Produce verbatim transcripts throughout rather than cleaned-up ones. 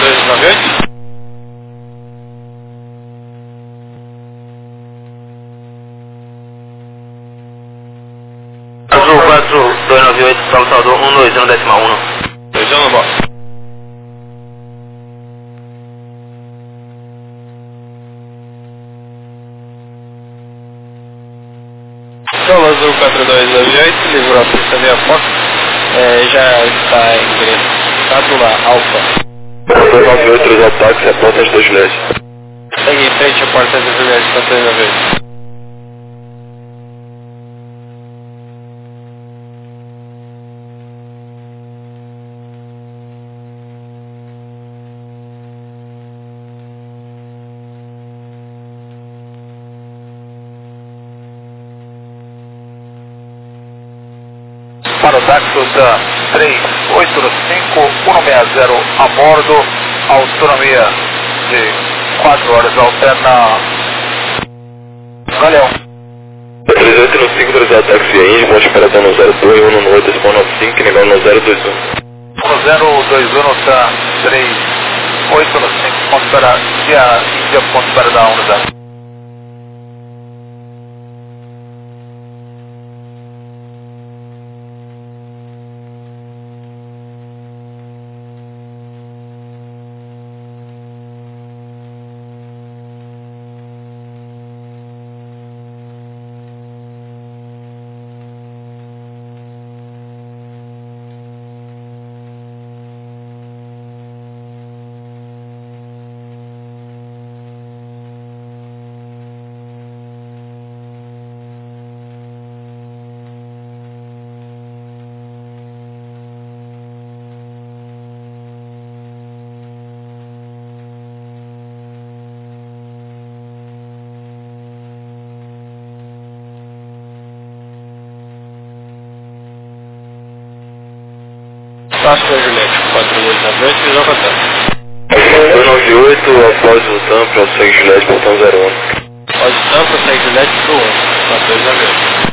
dois nove oito. Azul quatro dois nove oito, Salvador um dois um decimal um. dois um no box. Solo Azul quatro dois nove oito, livrou a pista via Fox, é, já está em endereço Cátula Alfa. dois nove oito, três ataques, a porta de Juliette. Segue em frente a porta de Juliette, quatro dois nove oito. Para o Daxus três oito cinco um seis zero a bordo, autonomia de quatro horas, alterna Galeão. três oito cinco, três ataques via Indy, bom esperação no zero dois um no oito, nove cinco, nível no zero dois um. No zero dois um, tá três oito cinco, ponto espera, via Índia, ponto espera da um zero. Passo da Juliette, quatro dois nove oito, visão Rotan. dois nove oito, após o Tampa, segue Juliette, portão zero um. Após o Tampa, segue Juliette pro um, quatro dois nove oito.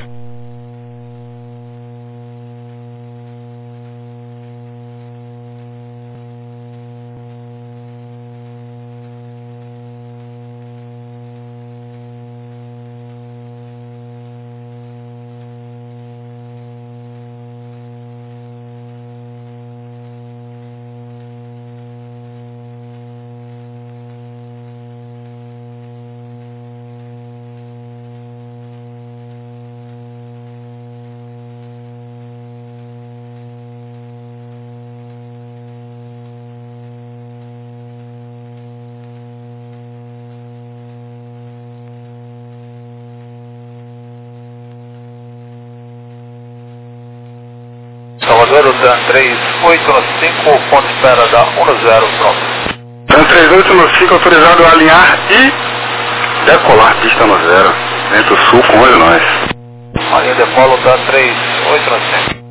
Salvador, Dan três oito cinco, ponto espera da um zero, pronto. Dan três oito cinco, autorizado a alinhar e decolar pista no zero, entre o sul com Illinois. Marinha de Polo, Dan três oito cinco.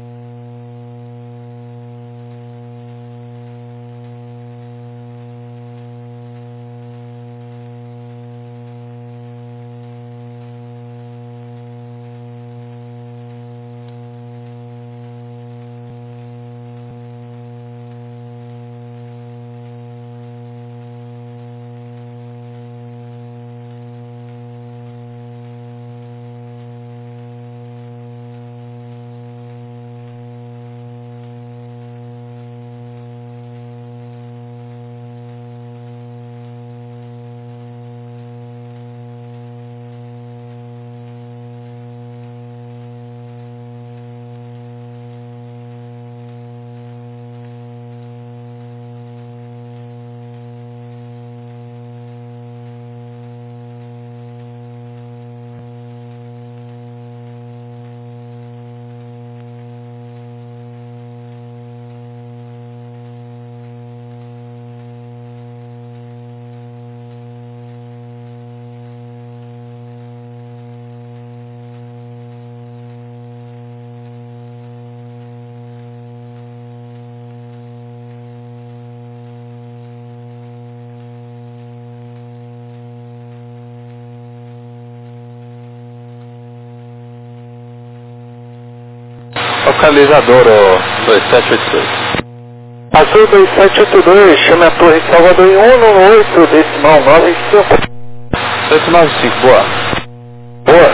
Localizador dois sete oito dois. Azul dois sete oito dois, chame a Torre Salvador em um um oito, decimal nove cinco. oito nove cinco, boa. Boa.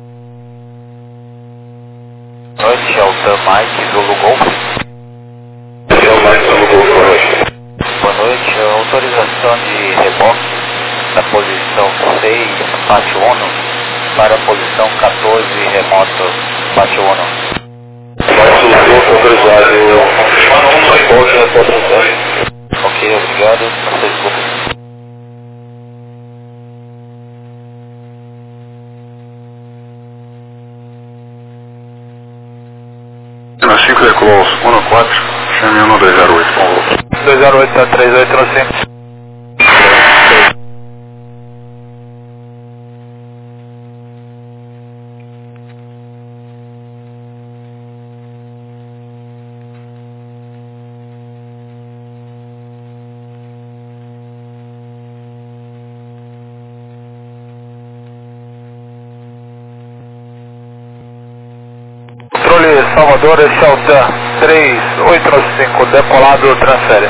Noite, Alta Mike, Zulu Golf. Então, mais Zulu Golf, boa noite. Boa noite, autorização de reboque da posição seis, Pátio Uno, para a posição quatorze, remoto, Pátio Uno. Mais Zulu Golf, autorizado. Reboque na posição. Ok, obrigado. Vocês desculpem. Na cinco de close, um quatro, chame um dois zero oito, por favor. dois zero oito, três oito cinco. Controle Salvador, Shelter três oito cinco, decolado, transfere.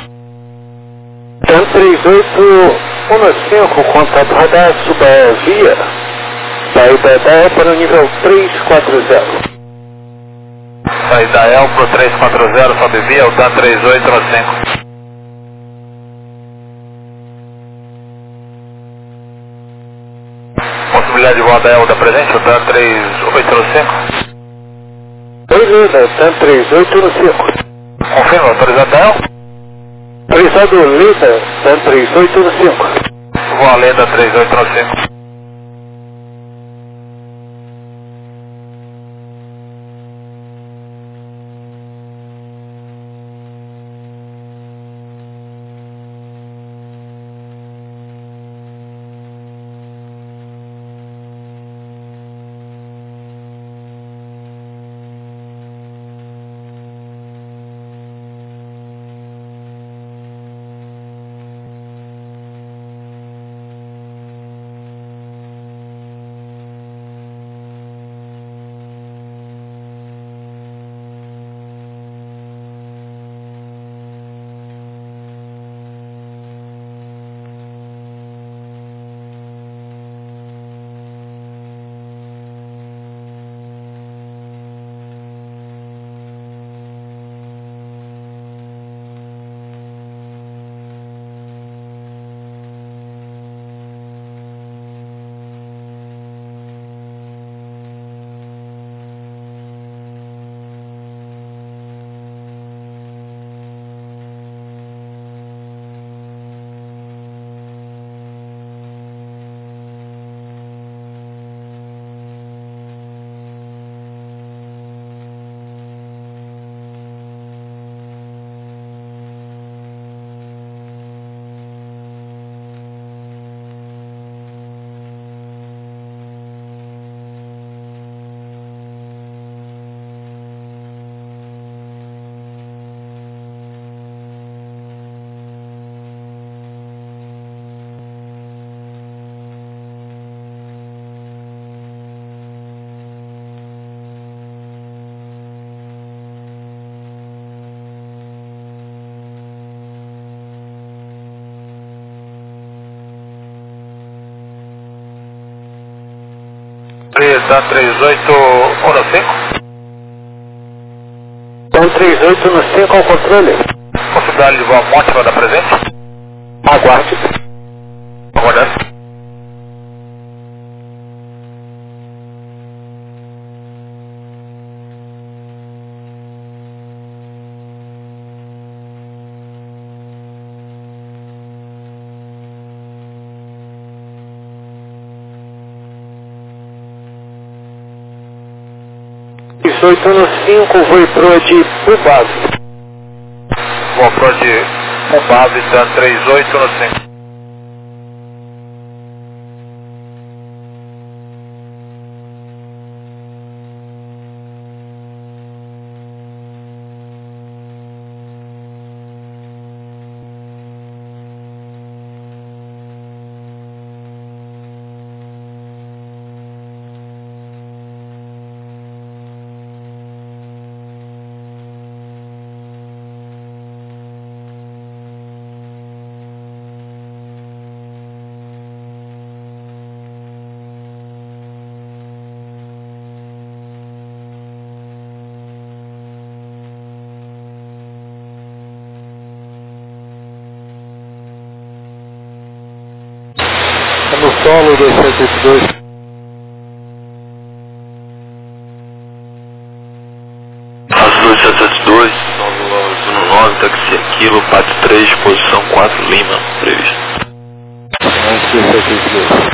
TAM três oito um cinco, contato radar, suba via. Saída da E para o nível três quatro zero. Saída El pro três quatro zero, sobe via, o TAM três oito cinco. Possibilidade de voar da El da presente, o TAM três oito cinco. Beleza, TAM três oito um cinco. Confirma, autorizado da El? Autorizado Leda, TAM três oito um cinco. Voa Leda três oito cinco. TAM três oito um cinco. TAM três oito um cinco ao controle. Possibilidade de voar Monte da presente? Aguarde. Aguardando. três oito um cinco, voo pro de Pubave. Voa pro de Pubave, TAM três oito um cinco. Solo dois sete oito dois. Aço dois sete oito dois, nove nove, táxi Kilo, Pátio três, posição quatro, Lima, previsto. Aço dois sete oito dois.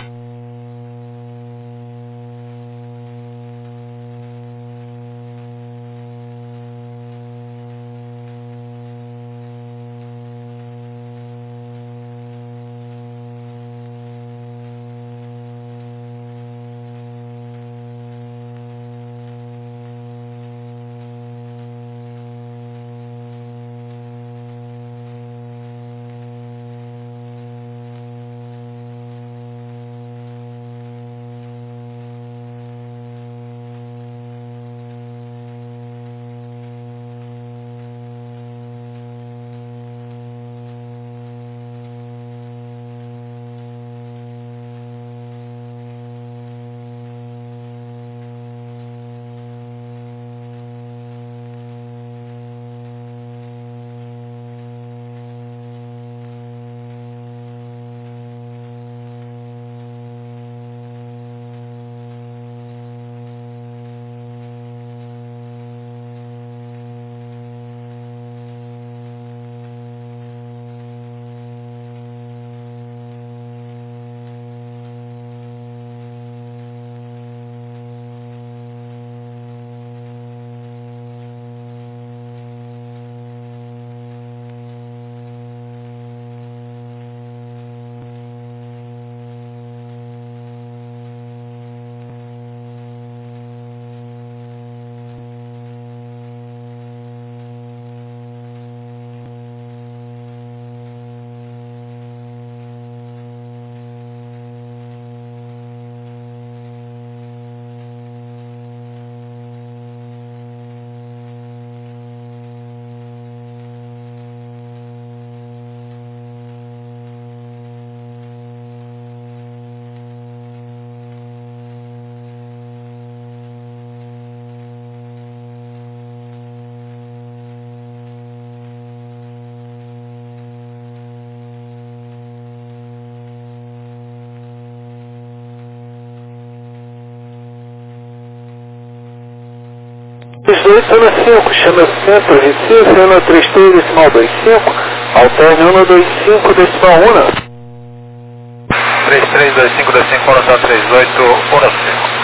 Os dois zona cinco, chama centro, Recife, ano trinta e três, decimal vinte e cinco, alterne ano vinte e cinco, decimal um. três três dois cinco dois cinco, ano trinta e oito, ano cinco.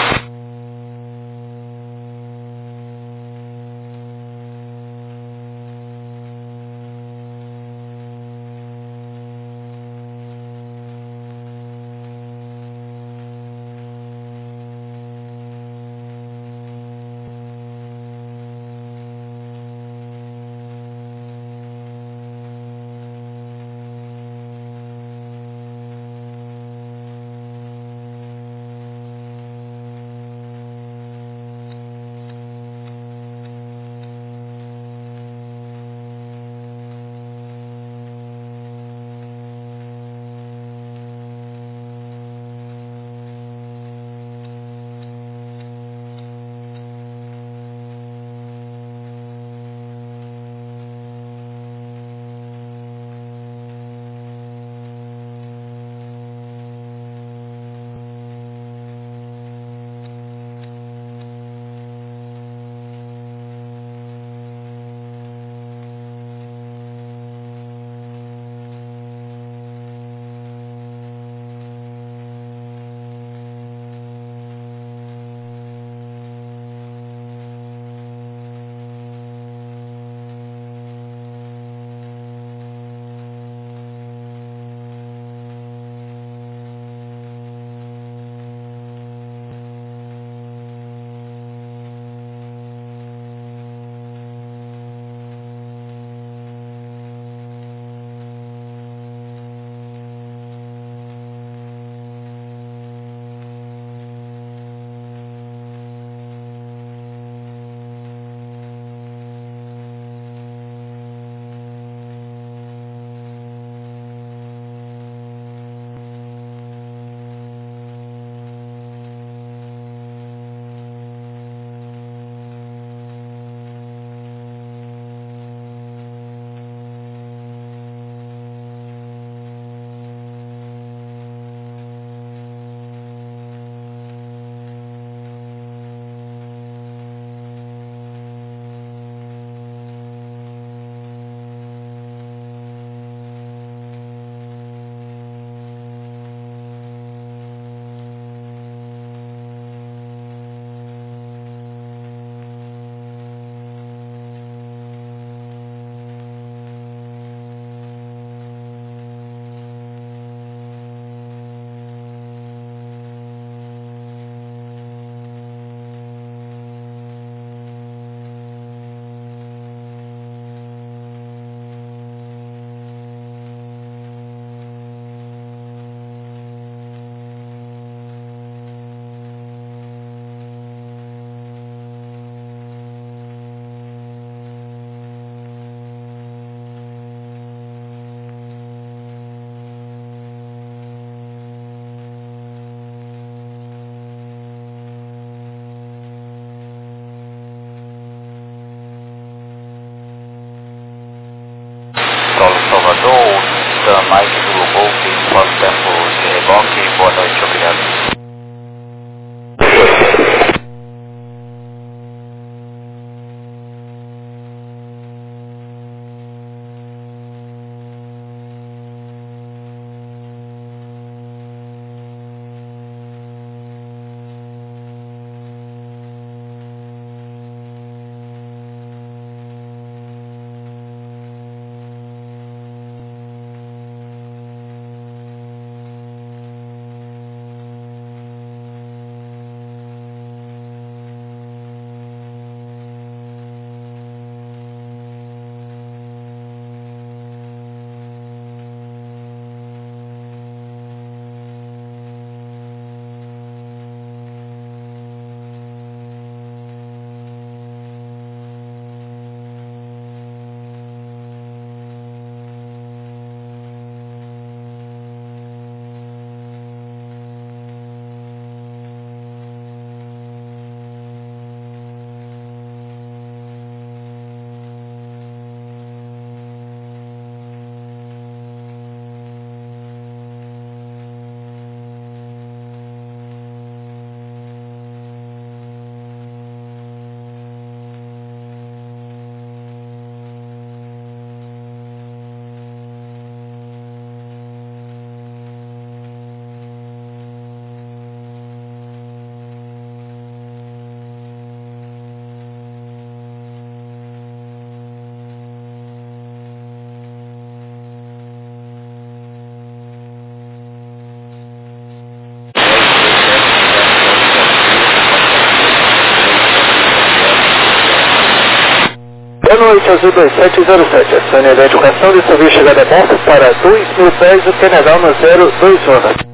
Salvador, da Mike do Golf, quanto tempo de reboque, boa noite, obrigado. Boa noite, Azul dois sete zero sete. Acione da educação de serviço chegada a bordo para dois mil pés, o Canadá no zero dois um.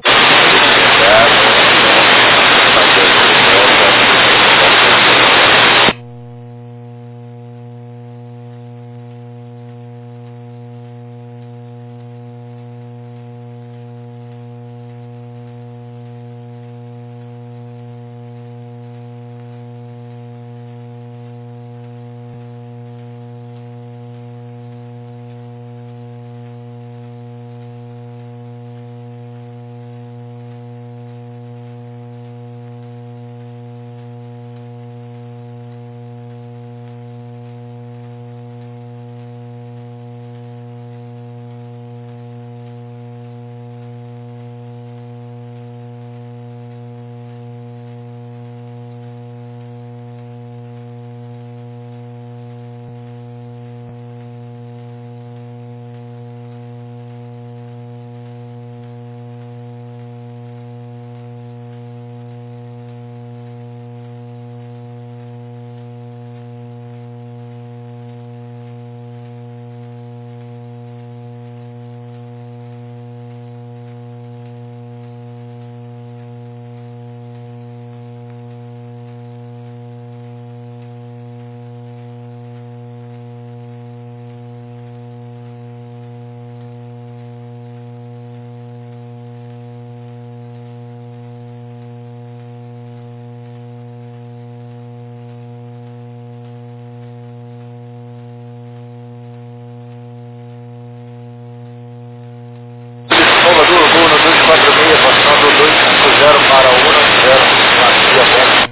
Salvador, voo no dois quatro seis, passando dois cinco zero para um zero, Macia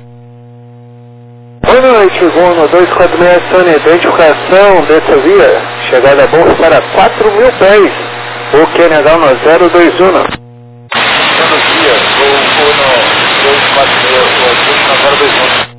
Bom. Boa noite, voo no dois quatro seis, acione identificação dessa via. Chegada a bordo para quatro mil pés, o Canadá no zero dois um. Buenos dias, voo voo no dois quatro seis, o na zero dois um.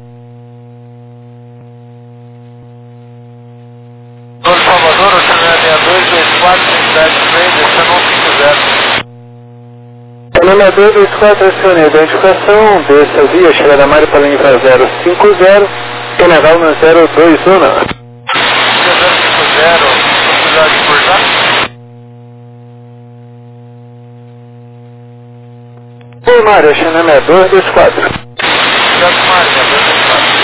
No Salvador, o Channel seis dois dois quatro sete três, descendo um cinco zero. Canadá dois dois quatro, acione identificação dessa via. Chegada a Mário para nível zero cinco zero, Canadá no zero dois um. zero cinco zero, possibilidade de cortar? Oi, Mário, Channel dois dois quatro. Obrigado, Mário, dois dois quatro.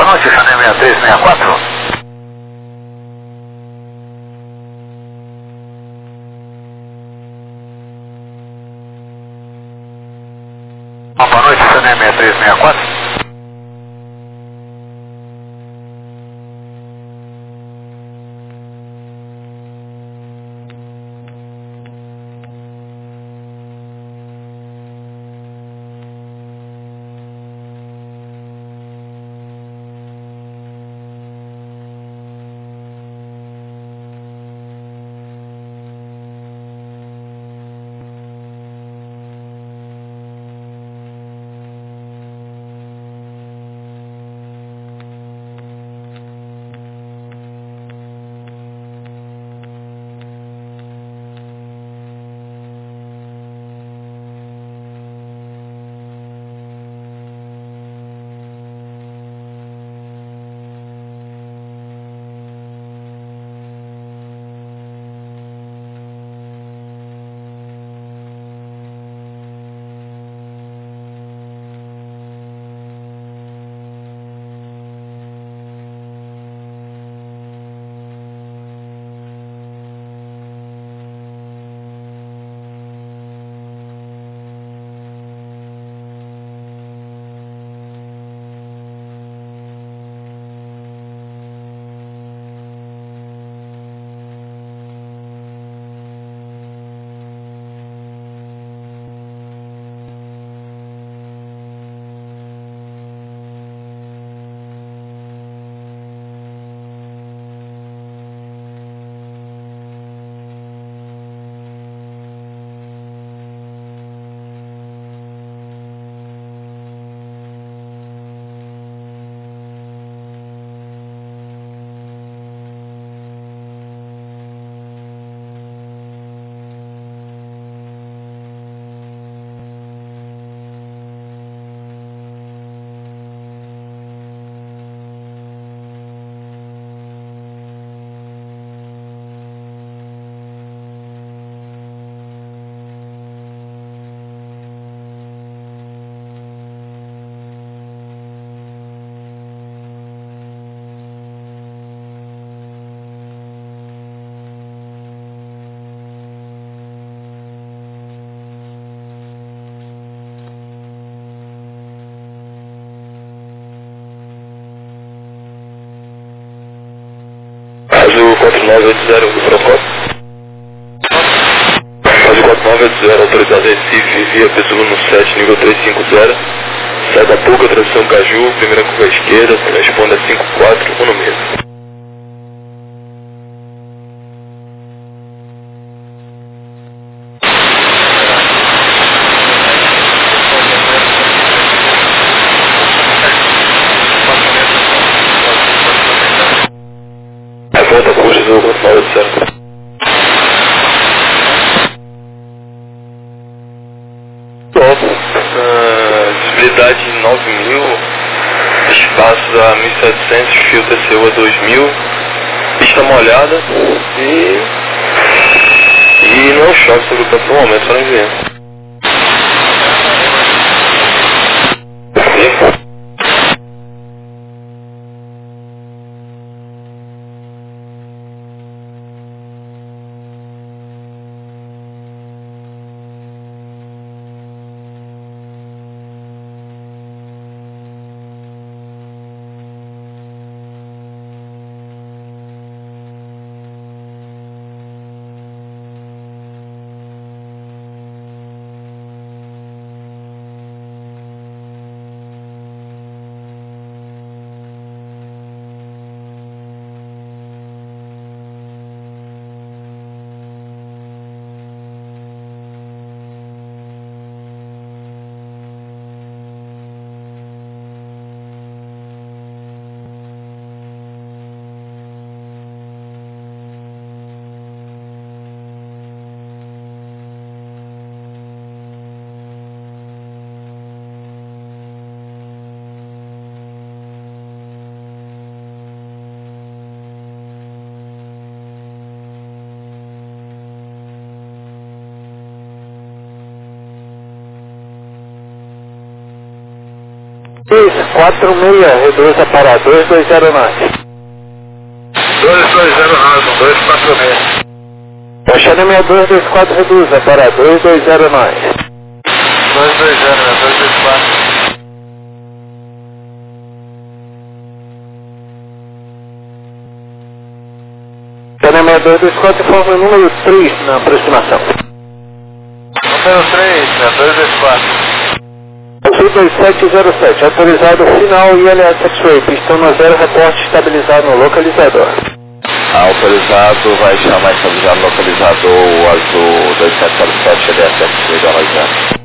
noite, Sané seis três seis quatro. Boa noite, Sané seis três seis quatro. Azul quatro nove oito zero, Procópio. Azul quatro nove oito zero, autorizado Recife, via Pesuno sete, nível trezentos e cinquenta. Sai da Pouca, tradução Caju, primeira curva à esquerda, responda a cinco quatro, um no meio. Volta curso do quatro nove oito zero. Uh, visibilidade nove mil, espaço a mil e setecentos, fio T C U a dois mil, pista molhada e, e não chove sobre o campo no momento, só não enviando. dois quatro seis, reduza para dois dois zero nove. dois dois zero nove, dois quatro seis. Baixando minha dois dois quatro, reduza para dois dois zero nove. dois dois zero, dois dois quatro. Baixando minha dois dois quatro, informa o número três na aproximação. Número três, dois dois quatro. dois sete zero sete, autorizado final I L S X-Ray, pistão no zero, reporte estabilizado no localizador. Autorizado, vai chamar estabilizado no localizador azul dois sete zero sete, L S X-Ray da Lajana.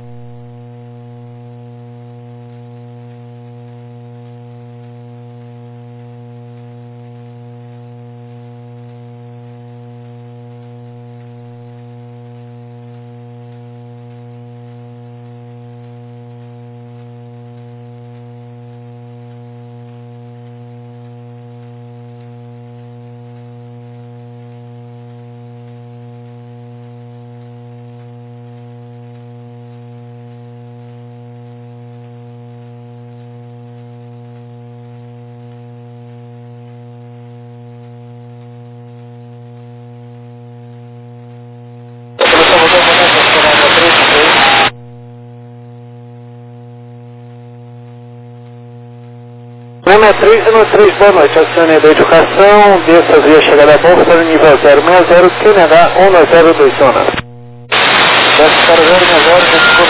Número três zero três, boa noite, acione da educação, desça via chegada a bolsa, nível zero seis zero, Q N H um zero dois zona. Desce para zero seis zero,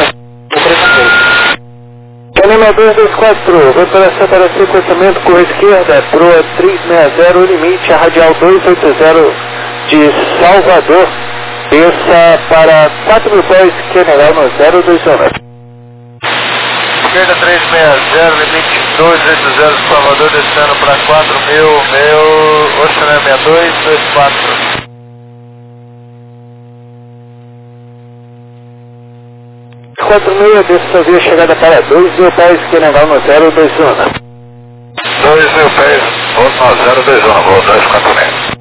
desce número dois dois quatro, operação para sequenciamento com a esquerda, proa três seis zero, limite, a radial dois oito zero de Salvador, desça para quatro mil pés, Q N H um zero dois zona. Esquerda três seis zero, limite dois oito zero, Salvador, descendo para quatro mil, meu, Ocean sessenta e dois, dois quatro. quatro mil, desça via chegada para dois mil pés, Q N H um zero dois zona. dois mil pés, um zero dois zona, vou dois quatro seis.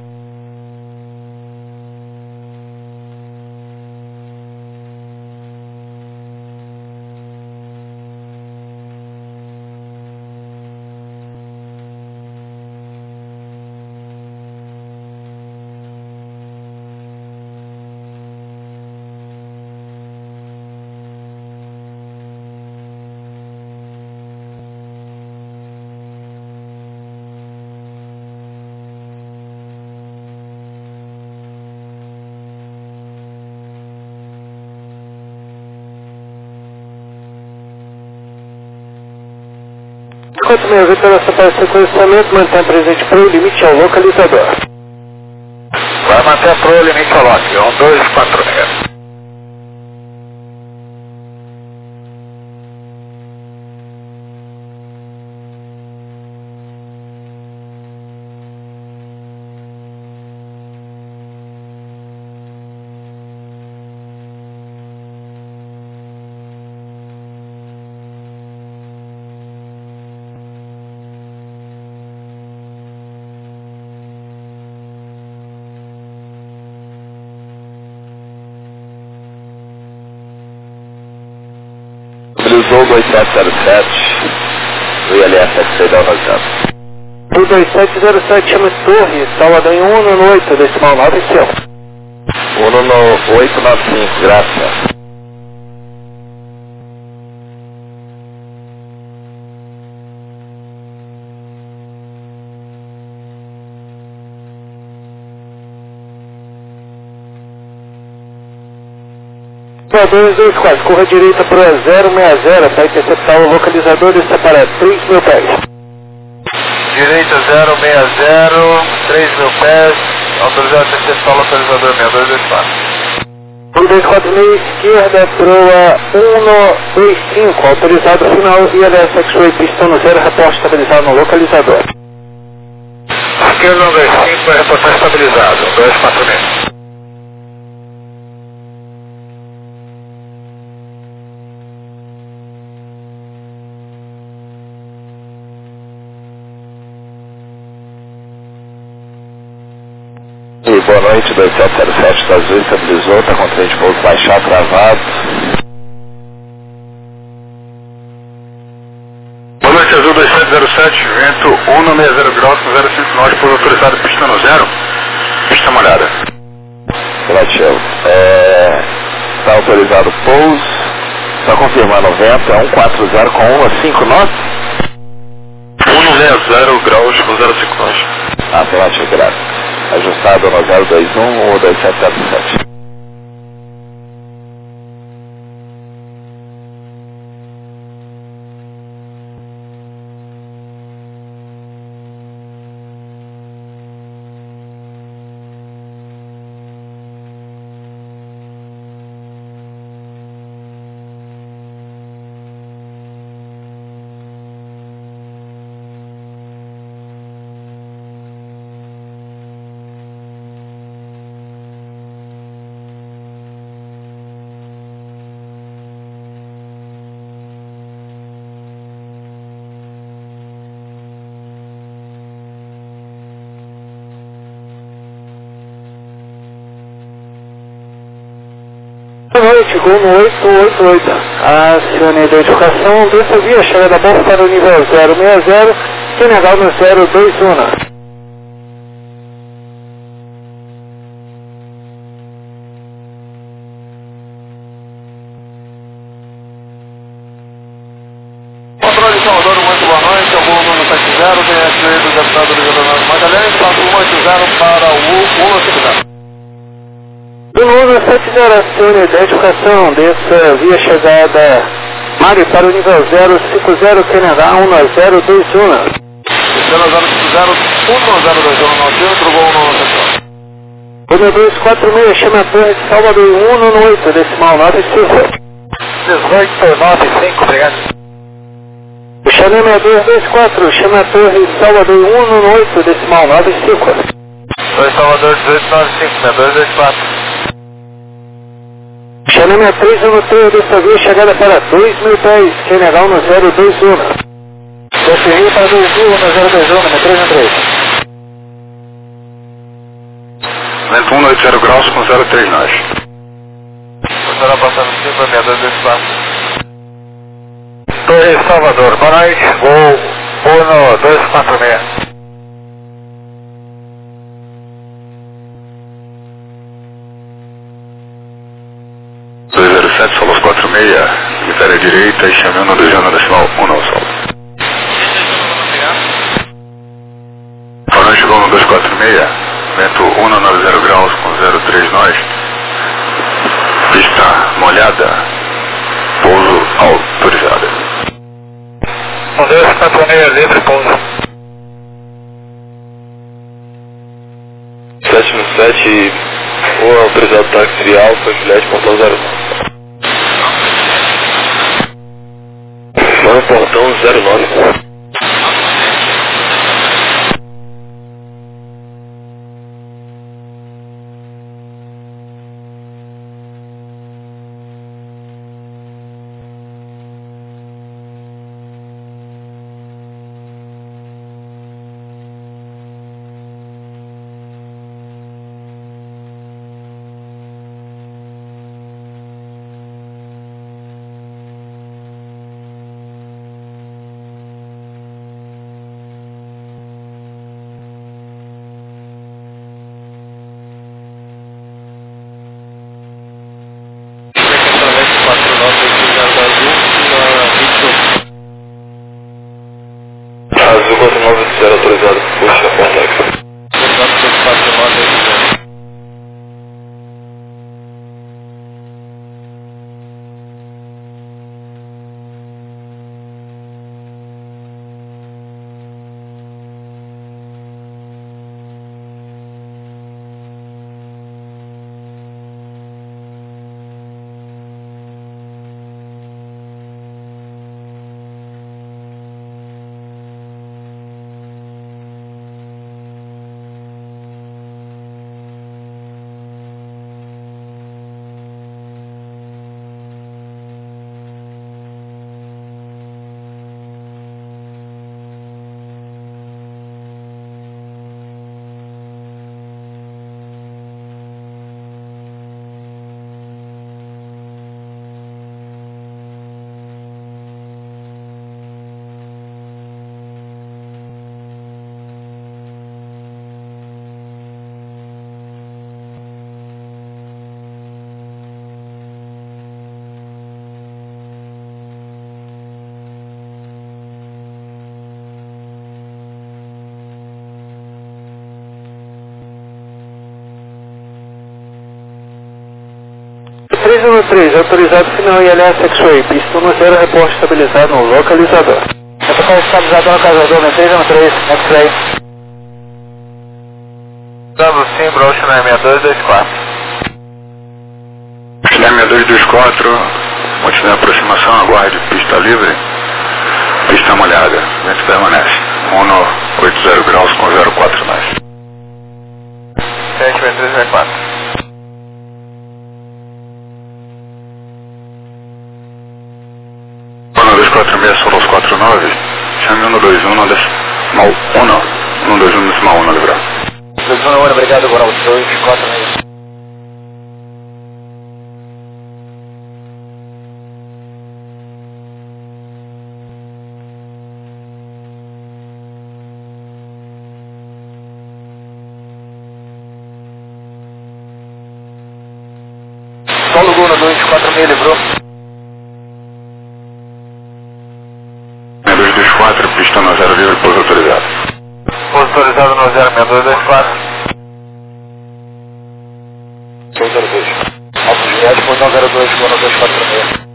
Enquanto minha operação para sequenciamento, mantém presente para o limite ao localizador. Vai manter para o limite ao lote, um dois quatro seis. Utilizou dois sete zero sete, o I L S X-Ray da Lajana. O dois sete zero sete, chama Torre, Salvador em um no oito, decimal nove, seu. um no oito nove cinco, graças. dois dois quatro, corra direita para zero seis zero, para interceptar o localizador e separar três mil pés. Direita zero seis zero, três mil pés, autorizado a interceptar o localizador seis dois dois quatro. um dois quatro meio, esquerda, proa um dois cinco, autorizado final I L S X-Ray, pistão no zero, reporte estabilizado no localizador. Esquerda um dois cinco, é reportar estabilizado, dois quatro seis. E boa noite, dois sete zero sete da Azul, estabilizou, está com trem de pouso baixado, travado. Boa noite, zero sete, vento um seis zero graus com zero cinco nós, por autorizado pista no zero, pista molhada. Relativo. É, está autorizado pouso, está confirmando o vento, é um quatro zero com um a cinco nós. um seis zero graus com zero cinco nós. Ah, relativo, graças. Ajustado no zero dois um, um dois sete zero sete. Boa noite, Gol no oito oito oito. Acione a identificação, desça via chegada bom para o nível zero seis zero, Senegal no zero dois um. Controle de Salvador, muito boa noite, é o voo número sete zero, D S E do deputado Leonardo Magalhães, passo um oito zero para o um oito zero. Bruno sete zero, acione a identificação, desça via chegada Mário para o nível zero cinco zero, Senegal um zero dois um. zero zero cinco zero, um zero dois um no centro, voo no centro. Bruno dois quatro seis, chama a torre de Salvador um no oito, decimal nove cinco. dezoito nove cinco, obrigado. Xaname dois dois quatro, chama a torre de Salvador um no oito, decimal nove cinco. dois Salvador dezoito nove cinco, dois dois quatro. Xaname três um três, dessa via chegada para dois mil pés, Senegal no zero dois um. Definiu para dois mil no zero dois um, no três um três. Vento um oito zero graus com zero três nós. Estará passando cinco para dois dois quatro. Torre Salvador, boa noite, voo Uno dois quatro seis. dois zero sete, Solos quatro seis, Vitória direita e chamando do Jano decimal um no sol. Boa noite, Gol no dois quatro seis, vento um nove zero graus com zero três nós, pista molhada, pouso autorizado. um dois quatro seis, livre pouso. sete no sete, o autorizado táxi Alfa, Juliette, portão zero nove. Mano, portão zero nove. Azul quatro nove zero autorizado, puxa, contato. um três, autorizado final I L S X-Ray, pista um zero, reporte estabilizado no localizador. Reporte estabilizado no localizador, três um três, X-Ray. Dando sim, Brocha na seis dois dois quatro. Chile seis dois dois quatro, continue a aproximação, aguarde pista livre, pista molhada, vento permanece, um oito zero graus com zero quatro nós. sete três três quatro. um dois quatro seis, Solos quatro nove, chame um dois um decimal um, um dois um decimal um, livrar. dois um, obrigado, agora os dois quatro meio. Solo Laguna dois quatro meio, livrou. seis dois dois quatro, pista no zero livre, pouso autorizado. Pouso autorizado no zero seis dois dois quatro. zero zero dois. Alfa Juliette, pouso zero dois, Laguna dois quatro meio.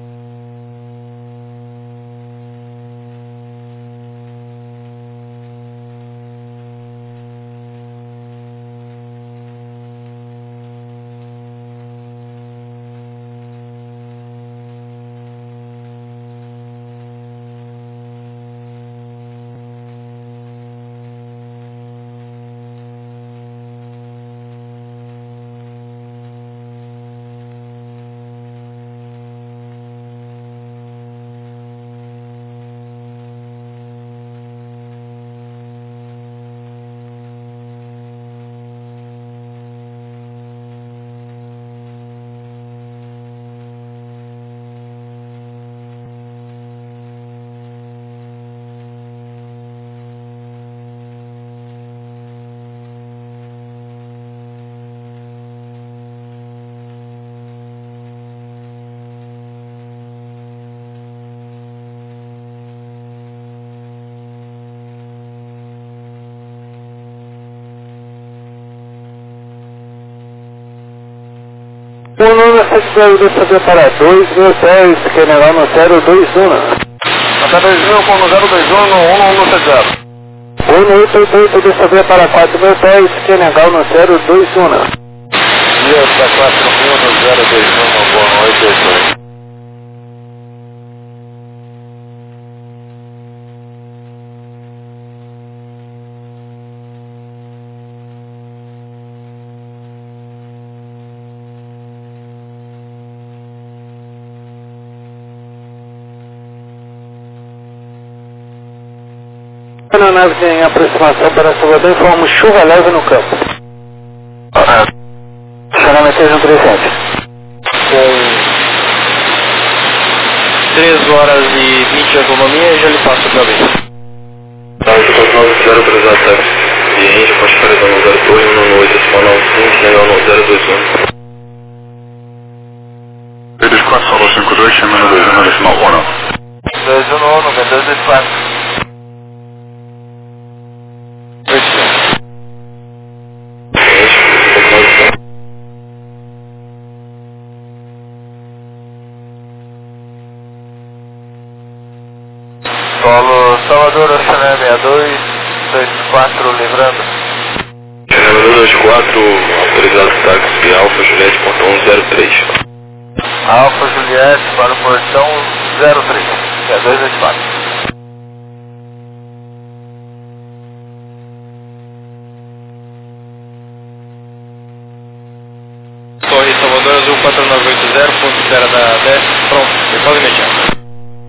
O número sete zero dois saber para dois mil dez, general no zero dois um. Até dois mil com zero dois um no um um sete zero. um oito oito oito de saber para quatro mil dez, general no zero dois um. Dia para quatro mil no zero dois um, boa noite, dois. Na nave em aproximação para Salvador, informamos chuva leve no campo. Chama três um três sete. Com três horas e vinte de autonomia, já lhe passo para mim. oito quatro nove zero autorizado táxi. E Índia, pode parar no zero dois um oito, decimal nove cinco, legal no zero dois um. seis dois quatro, Solos cinco dois, chame um dois um, decimal um. dois um no um, dois dois quatro. Solo Salvador, Oceané seis dois dois quatro, livrando. Chame dois quatro, autorizado táxi, Alfa Juliette, portão zero três. Alfa Juliette para o portão zero três, seis dois dois quatro. Torre Salvador Azul quatro nove oito zero, ponto zero da dez, pronto, depois imediato.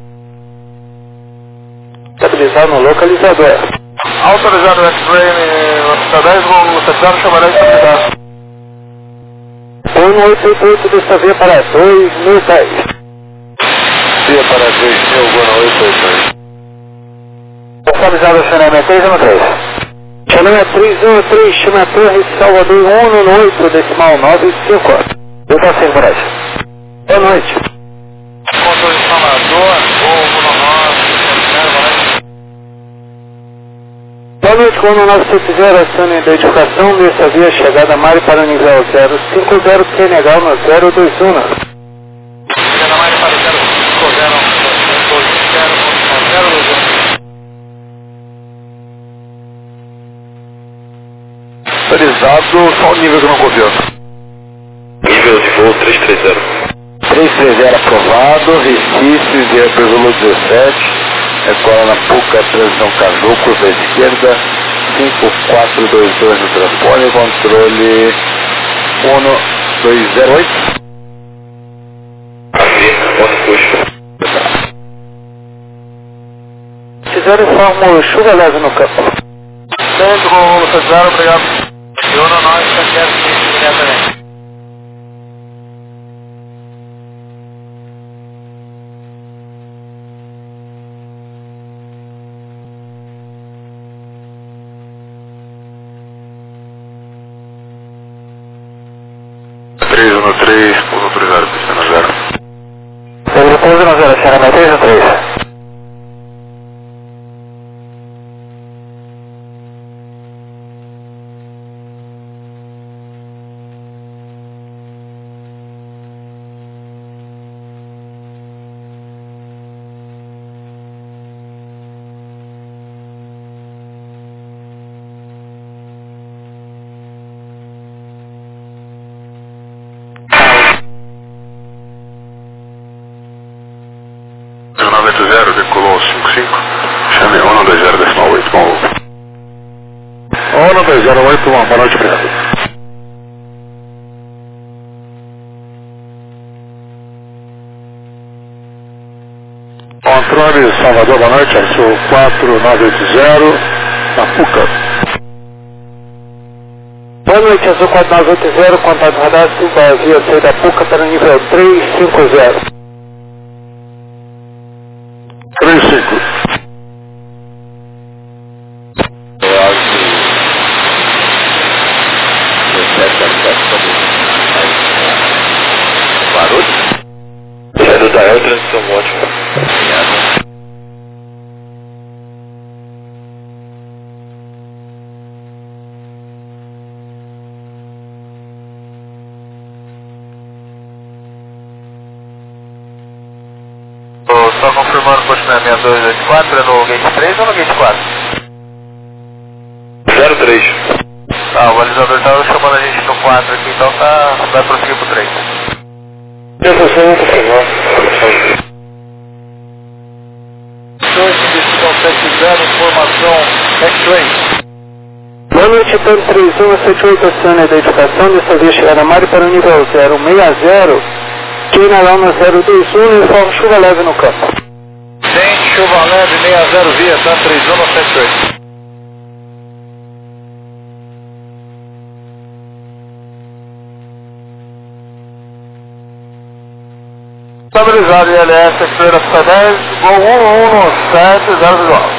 Estabilizado no localizador. Autorizado o X-Ray no dez, no sete zero, chamará de estabilidade. um oito oito oito de saber para dois mil dez. Dia para dois mil, boa noite, dois. Estabilizado o Xaname três um três. Xaname três um três, chama a Torre Salvador um no oito, decimal nove cinco. Eu estou sem coragem. Boa noite. Controle de Salvador, ou nove. Boa noite, com o nove sete zero, acione a identificação dessa via chegada Mari para o nível zero cinco zero, que é legal no zero dois um. Autorizado, só o nível que não copiou. Nível de voo trezentos e trinta. trezentos e trinta aprovado, Recife, via Pergolo dezessete, escola na Puca, transição Caju, curva esquerda, cinco quatro dois dois no transpone, controle um dois zero oito. Aqui, ponto puxa. Fizeram informo chuva leve no campo. Centro, Gol sete zero, obrigado. Eu não, nós, sete zero, imediatamente. três um três, pouso autorizado, pista na zero. Ele pouso na zero, senhora, três um três. nove oito zero, decolou cinco cinco, chame um dois zero decimal oito, bom. um dois zero oito, boa noite, obrigado. Controle Salvador, boa noite, Azul quatro nove oito zero, na Puca. Boa noite, Azul quatro nove oito zero, contato radar, Silva, via saída da Puca para o nível trezentos e cinquenta. três cinco. É do Dael, transição ótima. Só confirmando o continuamento seis dois oito quatro, é no gate três ou no gate quatro? zero três. Tá, o balizador tá chamando a gente no quatro aqui, então tá, vai prosseguir pro três. Eu vou ser um confirmar. Decisão sete zero, informação X-Ray. Boa noite, Tano três um sete oito, aciona a identificação dessa via chegada Mário para o nível zero seis zero, China Lama zero dois um, informa chuva leve no campo. Tem chuva leve seis zero via, tá? três um sete oito. Estabilizado I L S, X-Ray P dez, Gol um um sete zero visual.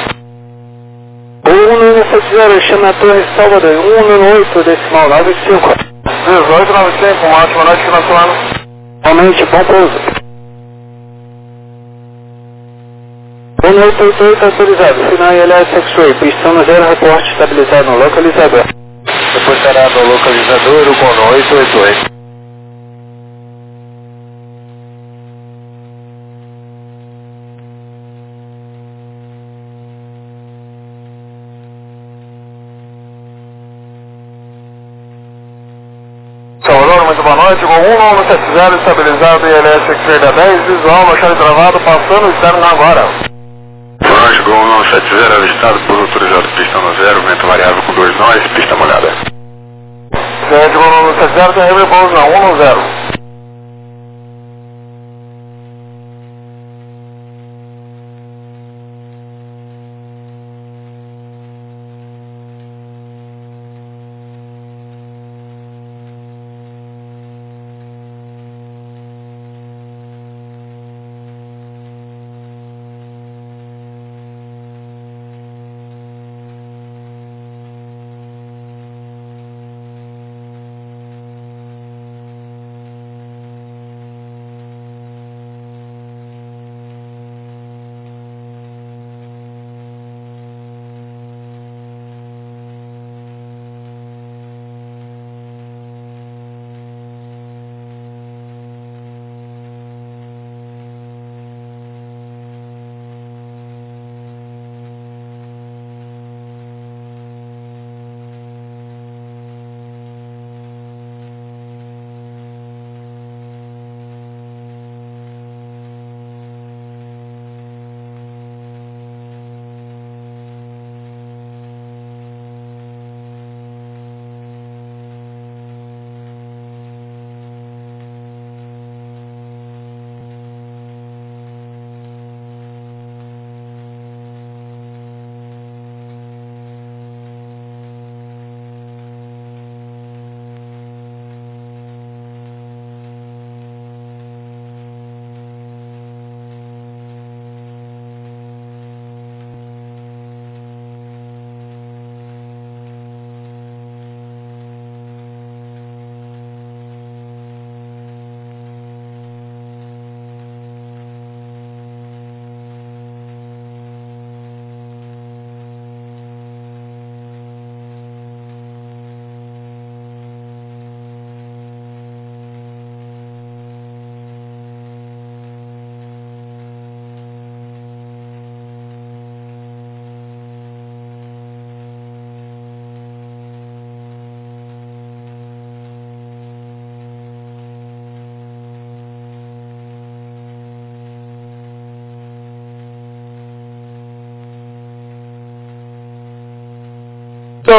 um um sete zero, chama a Torre Salvador, um um oito, decimal nove cinco. dezoito nove cinco, uma ótima noite, final de semana. Realmente, bom pouso. um oito oito oito, autorizado, final I L S X-Ray, pistão no zero, reporte estabilizado no localizador. Depois será no localizador, o Gol oito oito oito. Salvador, muito boa noite, Gol um um sete zero, estabilizado I L S X-Ray da dez, visual, baixado e travado, passando o externo agora. Boa noite, Gol um sete zero, avistado, pouso autorizado, pista no zero, vento variável com dois nós, pista molhada. Gente, Gol um sete zero, tem livre pouso na um zero.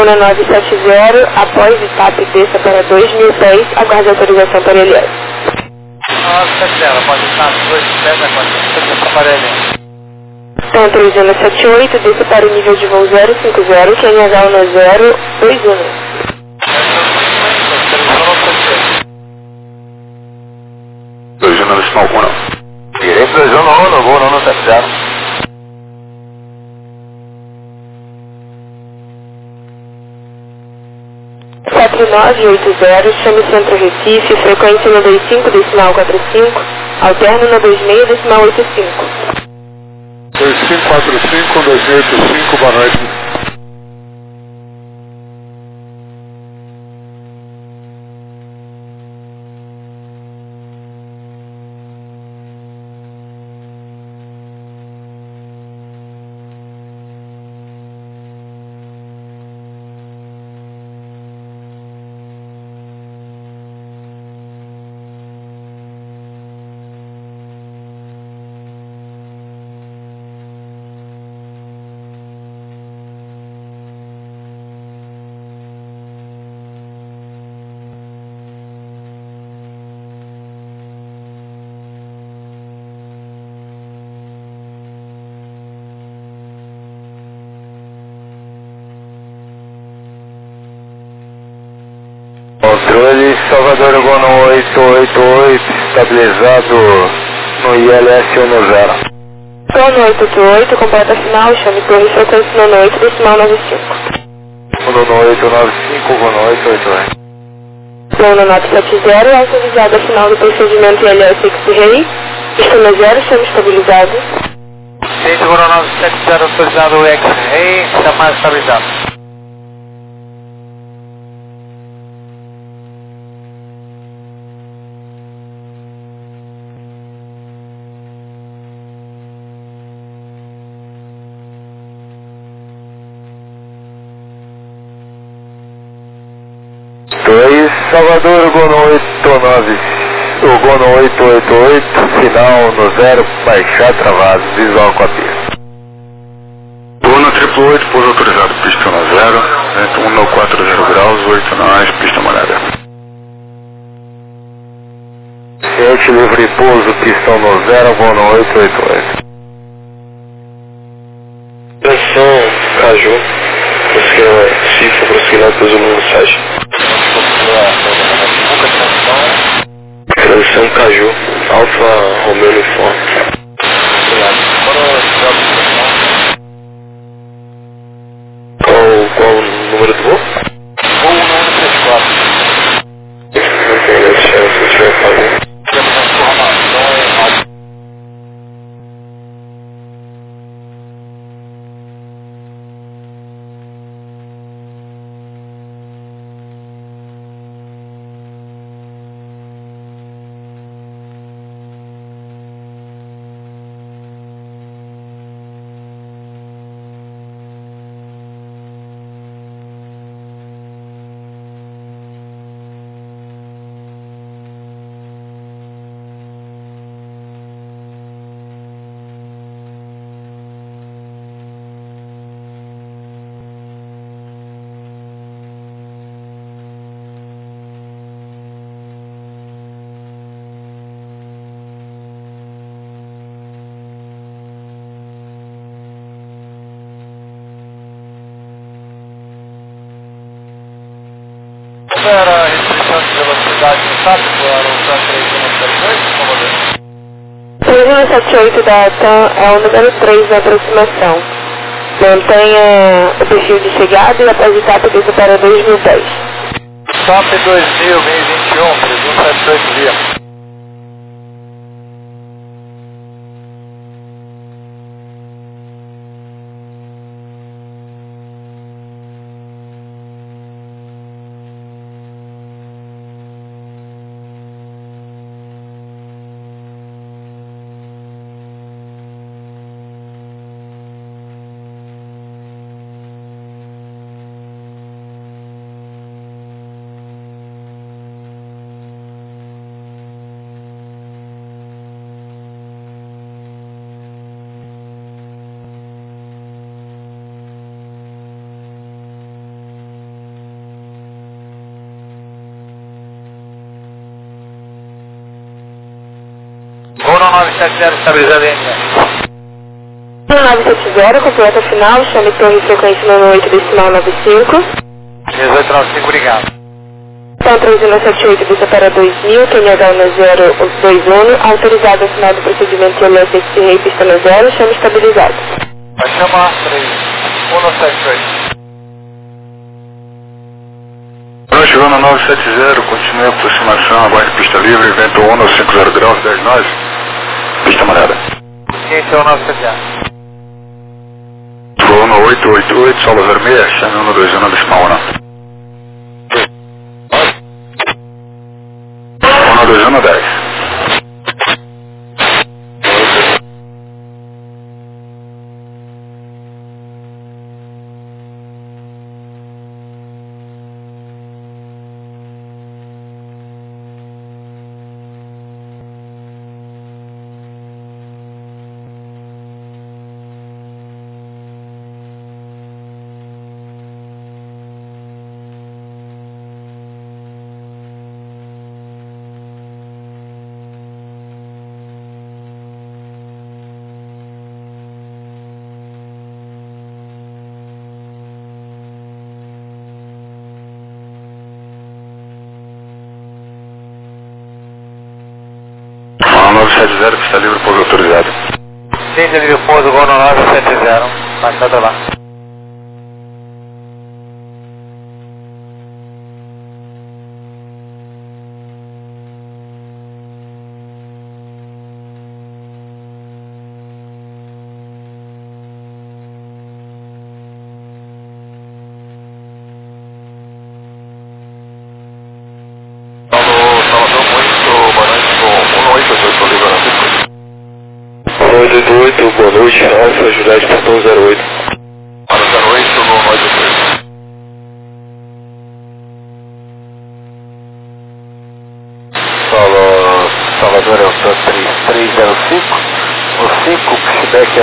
Zona nove sete zero, após o TAP desça para dois mil pés, aguarde autorização para L S. nove sete zero, após o TAP dois mil pés, aguarde autorização para L S. Então, autorizando sete oito, desça para o nível de voo zero cinco zero, Q N H um zero dois um. dois um decimal um. Direito dois um nove, voo não sete zero. quatro nove oito zero, chame Centro Recife, frequência no dois cinco, decimal quatro cinco, alterno no dois seis, decimal oito cinco. dois cinco quatro cinco, dois oito cinco, boa noite. Controle Salvador Gono oito oito oito, estabilizado no I L S um zero. Gono oito oito oito, completa final, chame Torre, frequência Nono oito, decimal nove cinco. Gono oito nove cinco, Gono oito oito oito. Gono nove sete zero, autorizado a final do procedimento I L S X-Ray, pista zero, chame estabilizado. Gente, Gono nove sete zero, autorizado o X-Ray, está mais estabilizado. dois Salvador Gono oito nove, o Gono oito oito oito, final no zero, baixar travado, visual com a pista. Gono triplo oito, pouso autorizado, pista no zero, vento um no quatro zero graus, oito nós, pista molhada. Ciente livre pouso, pistão no zero, Gono oito oito oito. Atenção, Caju, prosseguindo Cifra, prosseguindo para o Zulu mensagem. Transição Caju, Alfa Romeo Uniforme. Qual, qual o número do voo? Voo número trinta e quatro. Não tem grande chance se estiver fazendo. Temos a informação. Era a restrição de velocidade no TAP para o TAM três um zero dois, por favor? três um sete oito da TAM é o número três na aproximação. Mantenha o perfil de chegada e após o TAP desça para dois mil pés. TAP dois mil, meio vinte e um, três um sete oito via. nove sete zero, estabilizado em N S. nove sete zero, completa final, chame torre frequência nove oito decimal nove cinco. dezoito nove cinco, obrigado. Então, três um sete oito, vista para dois mil, Q N H um zero dois um, autorizado ao final do procedimento de L S S Rei, pista no zero, chame estabilizado. Vai chamar três um sete oito. Chegou no nove sete zero, continue a aproximação, aguarde pista livre, vento um cinco zero graus, dez nove, pista molhada. Ciência um nove sete zero. Voo no oito oito oito, solo zero seis, chame um dois um decimal um. um dois um dez. nove sete zero, pista livre, pouso autorizado. Ciência livre, pouso, gol no nove sete zero. Vai, nada lá. oito oito oito, boa noite, Alfa, Juliette, portão zero oito. Para zero oito, no oito oito. Solo Salvador é o três três zero cinco. O cinco, pushback é